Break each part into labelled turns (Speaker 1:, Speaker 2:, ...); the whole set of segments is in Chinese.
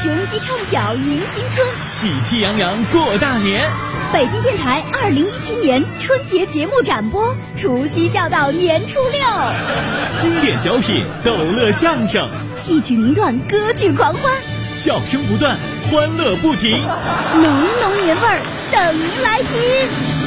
Speaker 1: 雄鸡唱晓迎新春，
Speaker 2: 喜气洋洋过大年。
Speaker 1: 北京电台2017年春节节目展播，除夕笑到年初六。
Speaker 2: 经典小品、逗乐相声、
Speaker 1: 戏曲名段、歌剧狂欢，
Speaker 2: 笑声不断，欢乐不停，
Speaker 1: 浓浓年味儿等您来听。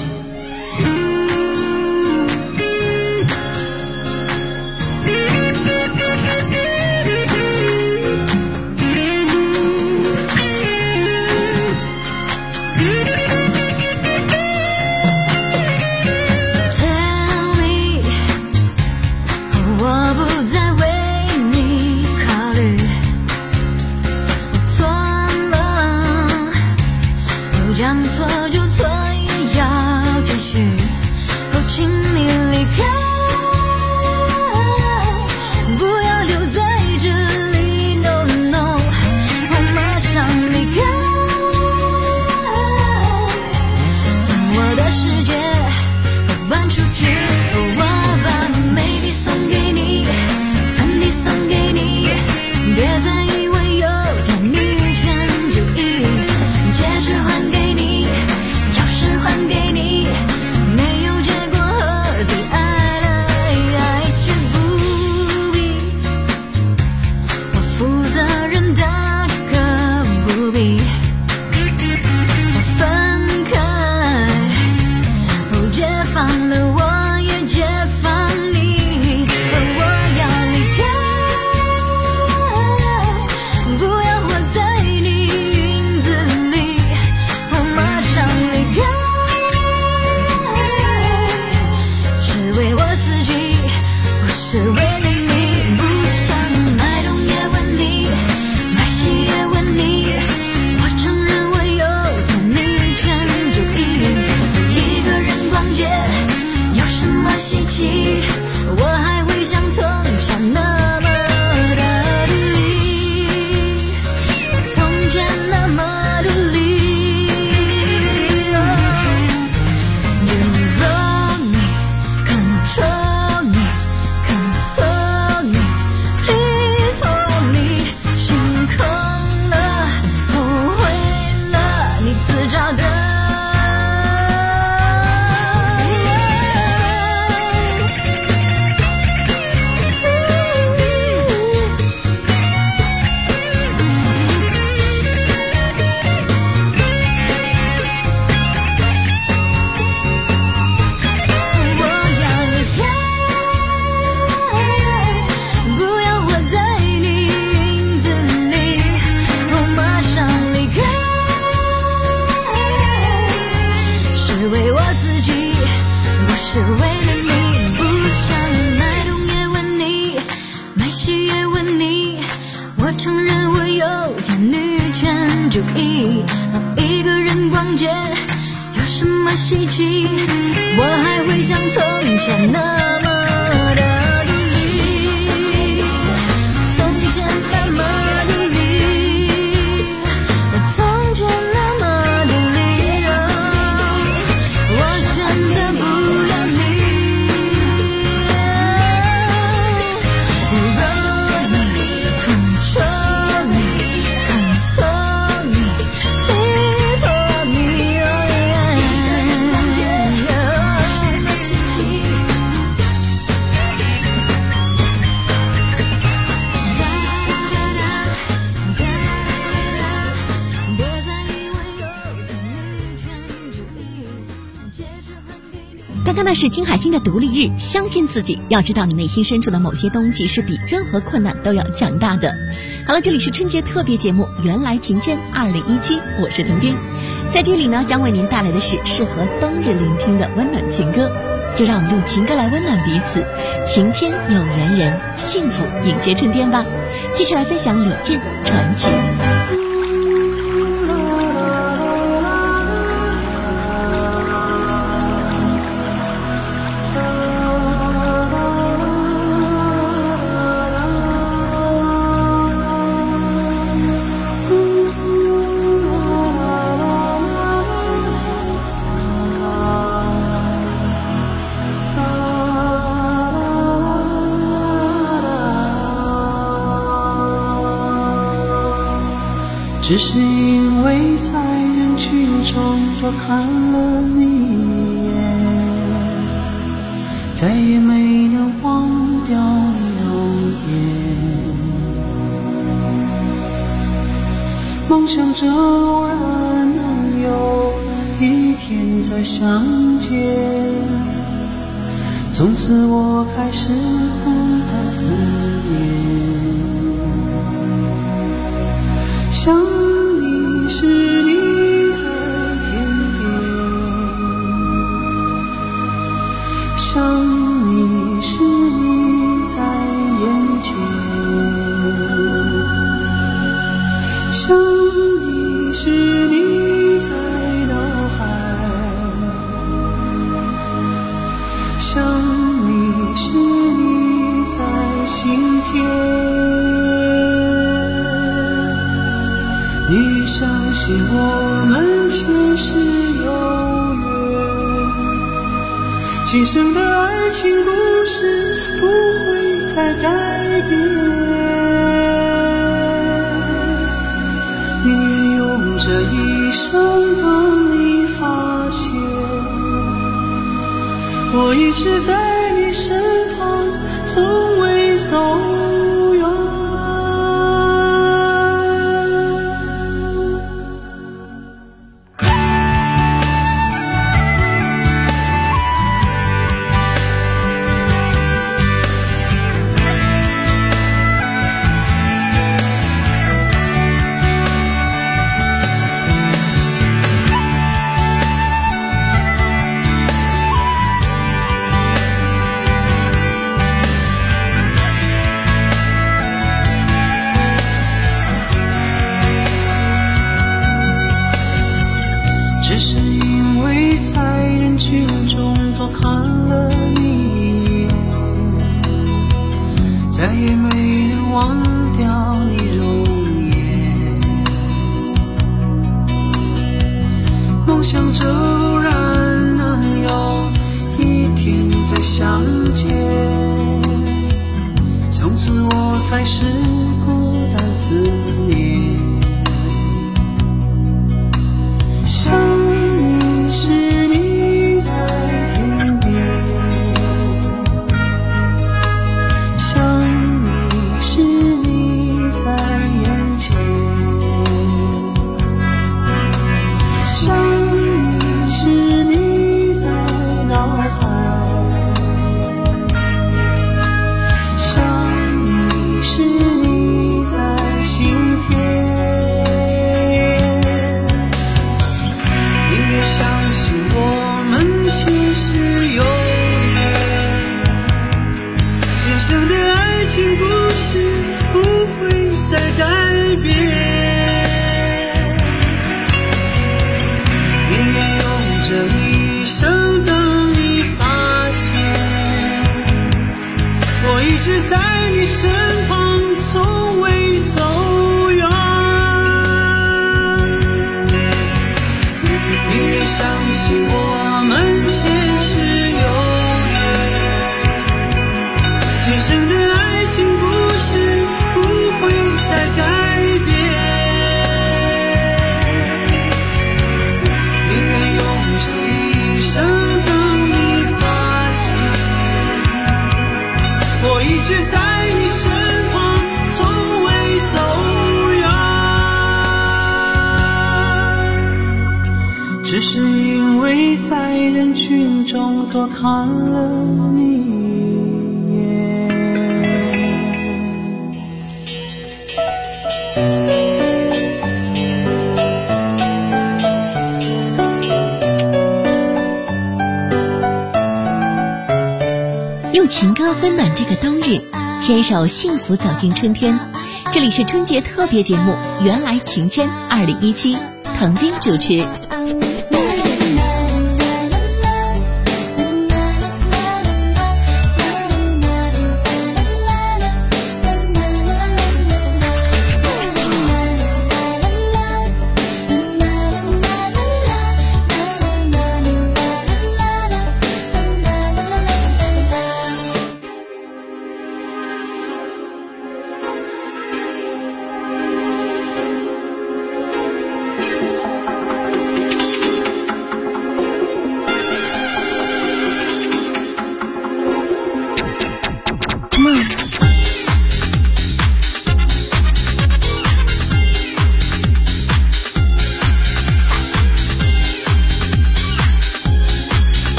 Speaker 1: 刚刚那是金海心的独立日，相信自己，要知道你内心深处的某些东西是比任何困难都要强大的。好了，这里是春节特别节目《原来情牵2017》，我是婷婷，在这里呢，将为您带来的是适合冬日聆听的温暖情歌，就让我们用情歌来温暖彼此，情牵有缘人，幸福迎接春天吧。继续来分享李健传奇。
Speaker 3: 只是因为在人群中多看了你一眼，再也没能忘掉你容颜。梦想着偶然能有一天再相见，从此我开始孤单思念。想你时你在天边，想你时你在眼前，想你时你在脑海，想你时你在心田。你越相信我们前世有缘，今生的爱情故事不会再改变。宁愿用这一生等你发现，我一直在你身旁，从未走远。只是因为在人群中多看了你一眼，再也没能忘掉你容颜。梦想着偶然能有一天再相见，从此我开始孤单思念。想你时你在天边，想你时你在眼前，想你时你在脑海，想你时你在心田。相信我们前世有缘，今生的爱情故事不会再改变。宁愿用这一生等你发现，我一直在你身旁，从未走远。宁愿相信我们前世有缘，今生的爱情故事不会再改变。宁愿用这一生等你发现，我一直在你身旁，从未走远。只是因为在人群中多看了你一眼。
Speaker 1: 用情歌温暖这个冬日，牵手幸福走进春天。这里是春节特别节目《原来情牵》2017，滕斌主持。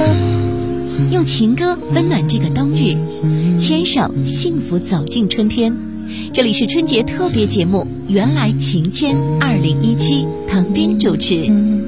Speaker 1: 用情歌温暖这个冬日，牵手幸福走进春天。这里是春节特别节目《原来情牵2017》，唐斌主持。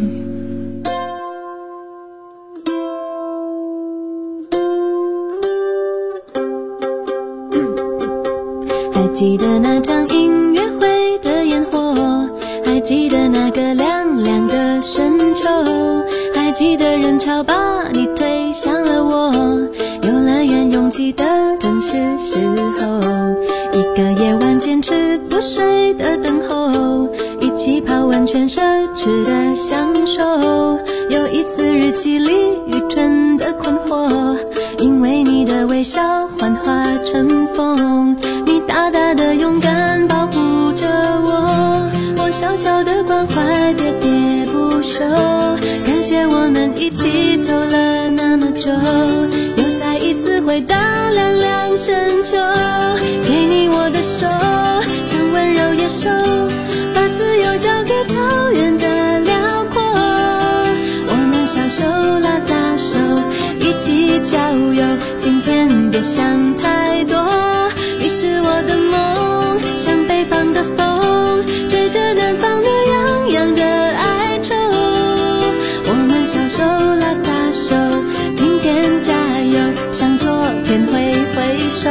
Speaker 4: 还记得那场音乐会的烟火，还记得那个凉凉的深秋，还记得人潮把你推向了我，游乐园拥挤的正是时候，一个夜晚坚持不睡的等候，一起泡温泉奢侈的享受，有一次日记里愚蠢的困惑，因为你的微笑幻化成风，你大大的勇敢保护着我小小的关怀喋喋不休，感谢我们一起走了那么久，又再一次回到凉凉深秋，给你我的手，像温柔野兽，把自由交给草原的辽阔，我们小手拉大手，一起郊游，今天别想太多，你是我的梦，像北方的风，吹着南方的洋洋的哀愁，我们小手拉大手，今天加油，向昨天挥挥手。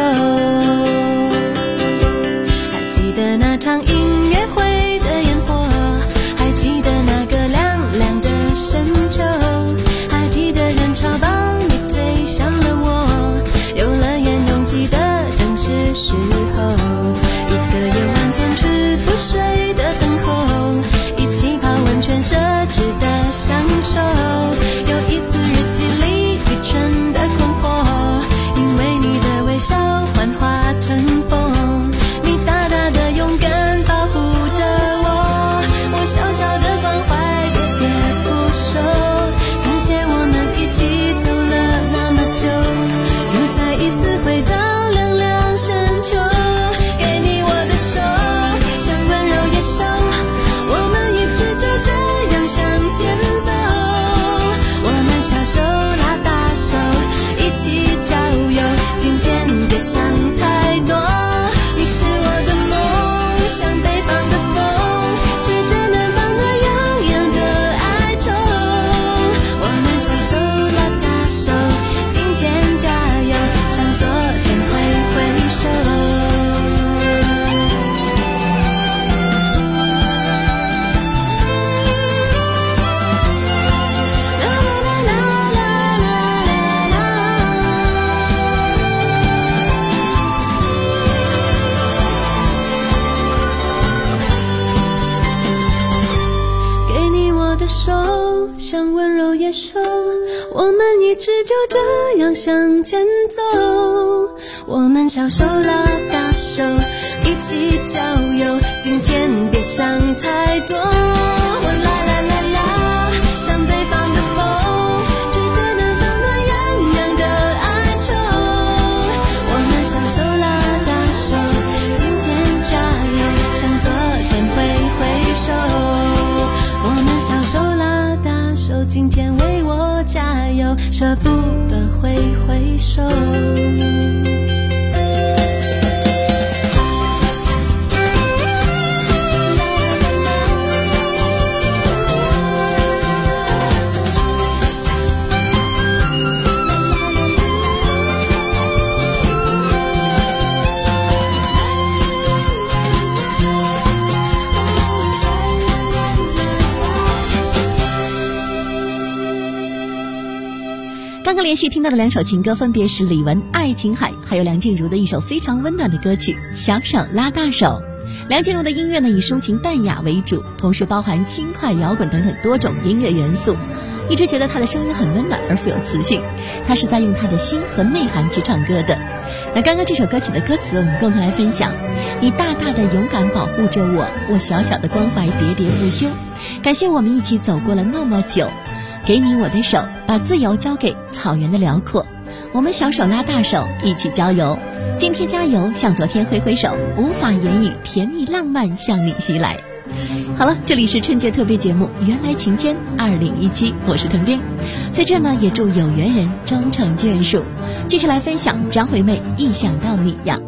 Speaker 4: 还记得那场音乐会的烟火，还记得那个凉凉的深秋，还记得人潮把你推向了我，游乐园拥挤的正是时候，一个夜晚坚持不睡的等候，一起泡温泉奢侈的享受，有一次日记里愚蠢的困惑，因为你的微笑幻化成风，你大大的勇敢保护着我小小的关怀喋喋不休，感谢我们一起走了那么久，又再一次回到凉凉深秋，给你我的手，像温柔野兽，我们一直就这样向前走，我们小手拉大手，一起郊游，今天别想太多，你是我的梦，像北方的风，吹着南方的洋洋的哀愁，我们小手拉大手，今天加油，向昨天挥挥手。给你我的手，像温柔野兽，我们一直就这样向前走，我们小手拉大手，一起郊游，今天别想太多，啦啦啦啦，像北方的风，吹着南方的洋洋的哀愁，我们小手拉大手，今天加油，向昨天挥挥手，我们小手拉大手，今天为我加油，舍不得挥挥手。
Speaker 1: 刚刚连续听到的两首情歌分别是李玟《爱琴海》，还有梁静茹的一首非常温暖的歌曲《小手拉大手》。梁静茹的音乐呢以抒情淡雅为主，同时包含轻快摇滚等等多种音乐元素，一直觉得她的声音很温暖而富有磁性，她是在用她的心和内涵去唱歌的。那刚刚这首歌曲的歌词我们共同来分享，你大大的勇敢保护着我小小的关怀喋喋不休，感谢我们一起走过了那么久，给你我的手，把自由交给草原的辽阔，我们小手拉大手，一起郊游，今天加油，向昨天挥挥手，无法言语，甜蜜浪漫向你袭来。 好了，这里是春节特别节目《原来晴天》2017，我是滕丁，在这呢也祝有缘人终成眷属。继续来分享张惠妹一想到你呀。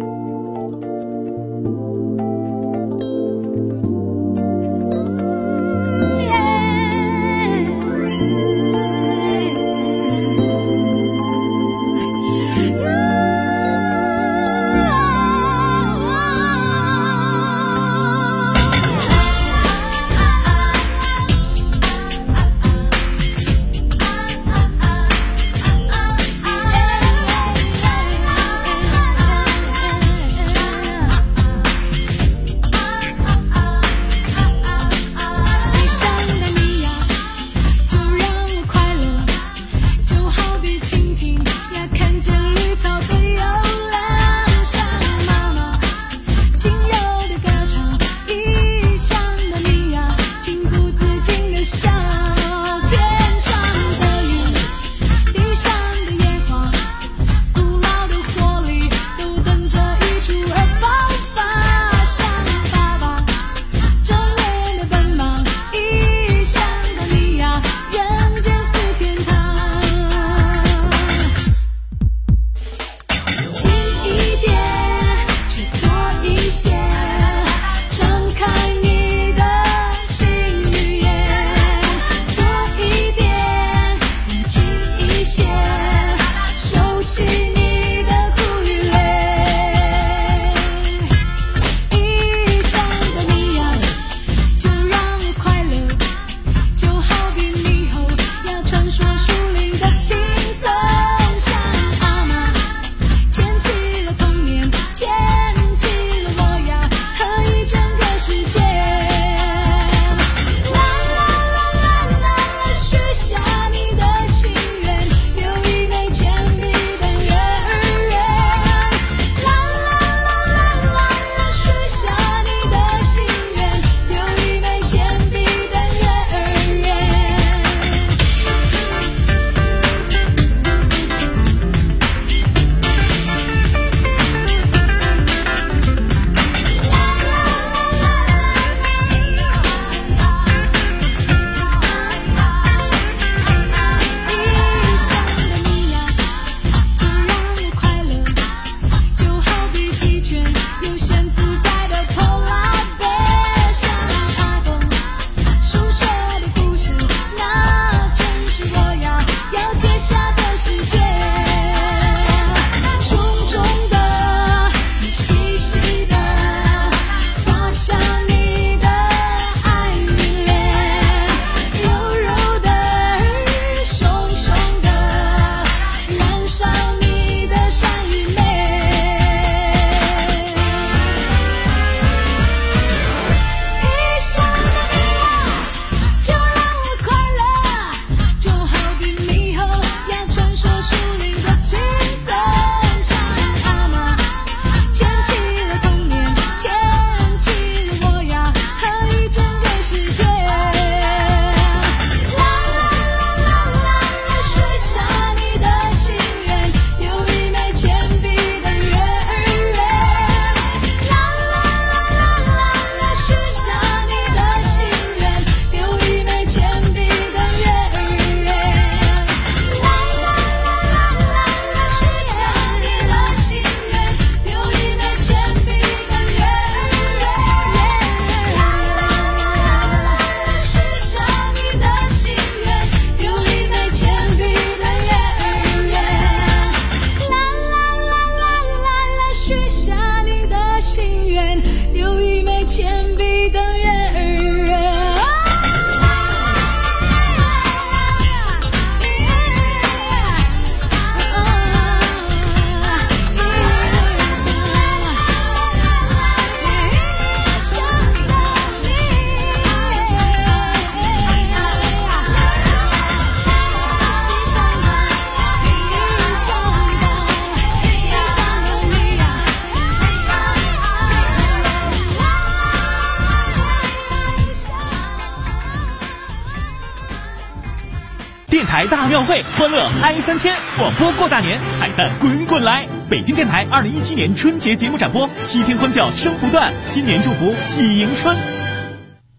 Speaker 2: 电台大庙会，欢乐嗨翻天，广播过大年，彩蛋滚滚来。北京电台2017年春节节目展播，7天欢笑声不断，新年祝福喜迎春。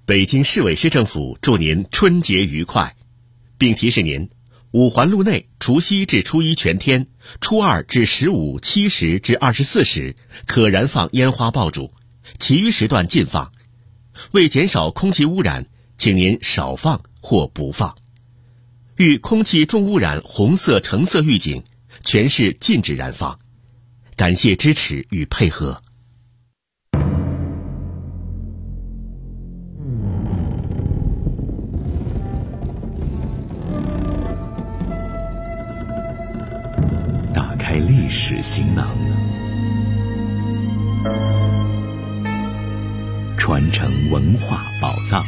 Speaker 5: 北京市委市政府祝您春节愉快，并提示您，五环路内除夕至初一全天，初二至15、7时至24时可燃放烟花爆竹，其余时段禁放。为减少空气污染，请您少放或不放。遇空气重污染红色、橙色预警，全市禁止燃放。感谢支持与配合。
Speaker 6: 打开历史行囊，传承文化宝藏。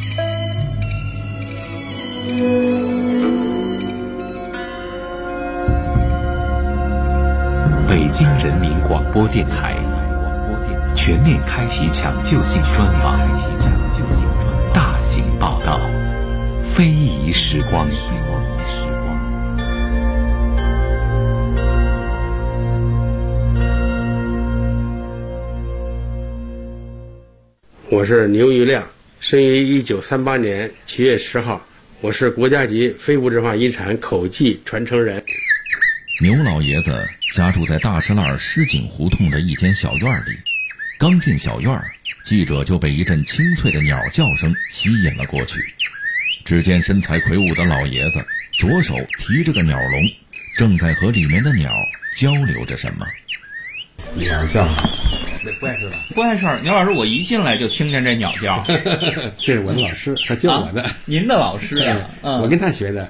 Speaker 6: 北京人民广播电台全面开启抢救性专访，大型报道，非遗时光。
Speaker 7: 我是牛玉亮，生于1938年7月10号，我是国家级非物质文化遗产口技传承人。
Speaker 8: 牛老爷子家住在大石栏石井胡同的一间小院里，刚进小院，记者就被一阵清脆的鸟叫声吸引了过去。只见身材魁梧的老爷子左手提着个鸟笼，正在和里面的鸟交流着什么。
Speaker 7: 鸟叫，这不碍事吧？
Speaker 9: 不碍事儿。牛老师，我一进来就听见这鸟叫。
Speaker 7: 这是我的老师，他教我的。
Speaker 9: 您的老师啊？
Speaker 7: 我跟他学的。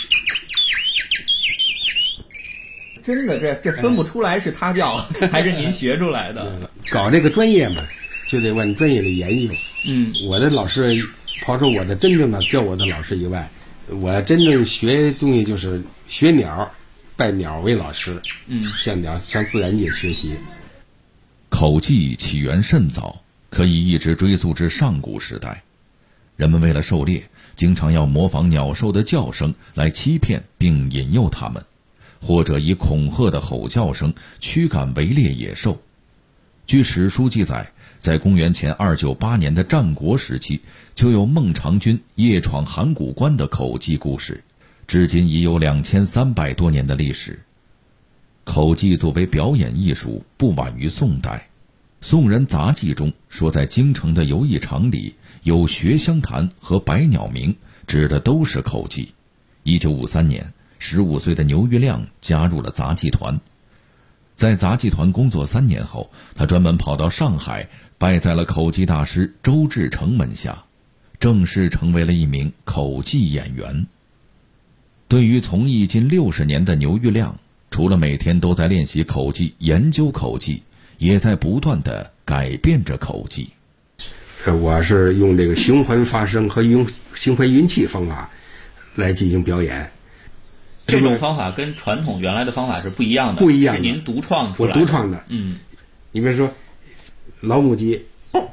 Speaker 9: 真的，这分不出来是他教还是您学出来的。
Speaker 7: 搞这个专业嘛，就得往专业里研究。我的老师，刨出我的真正的教我的老师以外，我真正学东西就是学鸟，拜鸟为老师。向鸟、向自然界学习。
Speaker 8: 口技起源甚早，可以一直追溯至上古时代。人们为了狩猎，经常要模仿鸟兽的叫声来欺骗并引诱它们，或者以恐吓的吼叫声驱赶围猎野兽。据史书记载，在公元前298年的战国时期，就有孟尝君夜闯函谷关的口技故事，至今已有2300多年的历史。口技作为表演艺术，不晚于宋代。宋人杂记中说，在京城的游艺场里有学香坛和百鸟鸣，指的都是口技。1953年，15岁的牛玉亮加入了杂技团。在杂技团工作3年后，他专门跑到上海，拜在了口技大师周志成门下，正式成为了一名口技演员。对于从艺近60年的牛玉亮，除了每天都在练习口技、研究口技，也在不断地改变着口技。
Speaker 7: 我是用这个循环发声和用循环运气方法来进行表演。
Speaker 9: 这种方法跟传统原来的方法是不一样的，
Speaker 7: 不一样的，
Speaker 9: 是您独创出来的。
Speaker 7: 我独创的。你比如说老母鸡，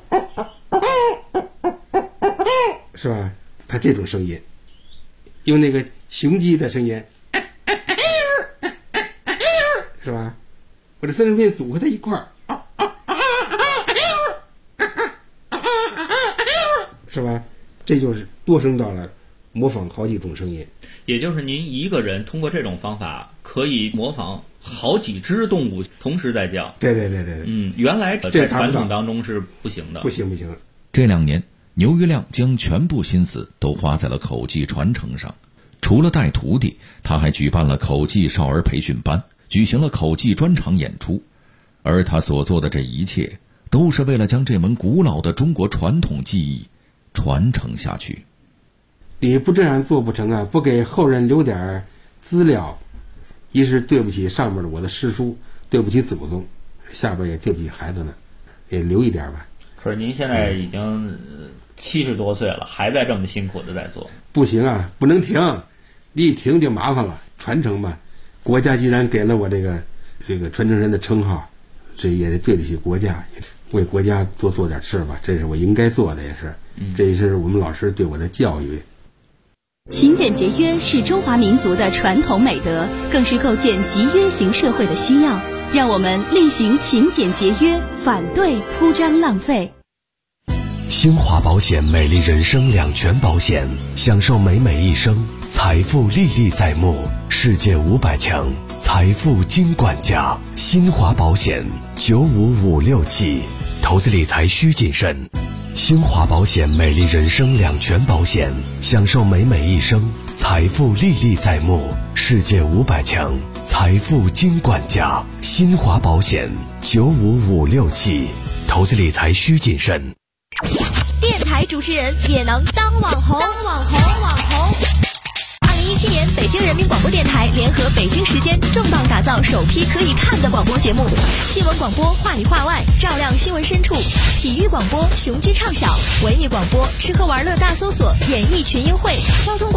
Speaker 7: 是吧？它这种声音，用那个雄鸡的声音，是吧？我这3种变组合在一块儿，是吧？这就是多声道了，模仿好几种声音。
Speaker 9: 也就是您一个人通过这种方法可以模仿好几只动物同时在叫。
Speaker 7: 对。
Speaker 9: 原来在传统当中是不行的。
Speaker 7: 不行。
Speaker 8: 这2年，牛玉亮将全部心思都花在了口技传承上。除了带徒弟，他还举办了口技少儿培训班，举行了口技专场演出。而他所做的这一切，都是为了将这门古老的中国传统技艺传承下去。
Speaker 7: 你不这样做不成啊！不给后人留点资料，一是对不起上面的我的师叔，对不起祖宗，下边也对不起孩子们，也留一点吧。
Speaker 9: 可是您现在已经70多岁了，还在这么辛苦的在做。
Speaker 7: 不行啊，不能停，你一停就麻烦了。传承嘛，国家既然给了我这个传承人的称号，这也得对得起国家，为国家多做点事吧，这是我应该做的，也是。这也是我们老师对我的教育。
Speaker 1: 勤俭节约是中华民族的传统美德，更是构建集约型社会的需要。让我们厉行勤俭节约，反对铺张浪费。
Speaker 10: 新华保险美丽人生两全保险，享受美美一生，财富历历在目，世界500强，财富金管家。新华保险95567，投资理财需谨慎。新华保险美丽人生两全保险，享受美美一生，财富历历在目，世界500强，财富金管家。新华保险95567，投资理财需谨慎。
Speaker 11: 电台主持人也能当网红2017年，北京人民广播电台联合北京时间重磅打造首批可以看的广播节目，新闻广播话里话外，照亮新闻深处；体育广播雄鸡唱晓，文艺广播吃喝玩乐大搜索，演艺群英会，交通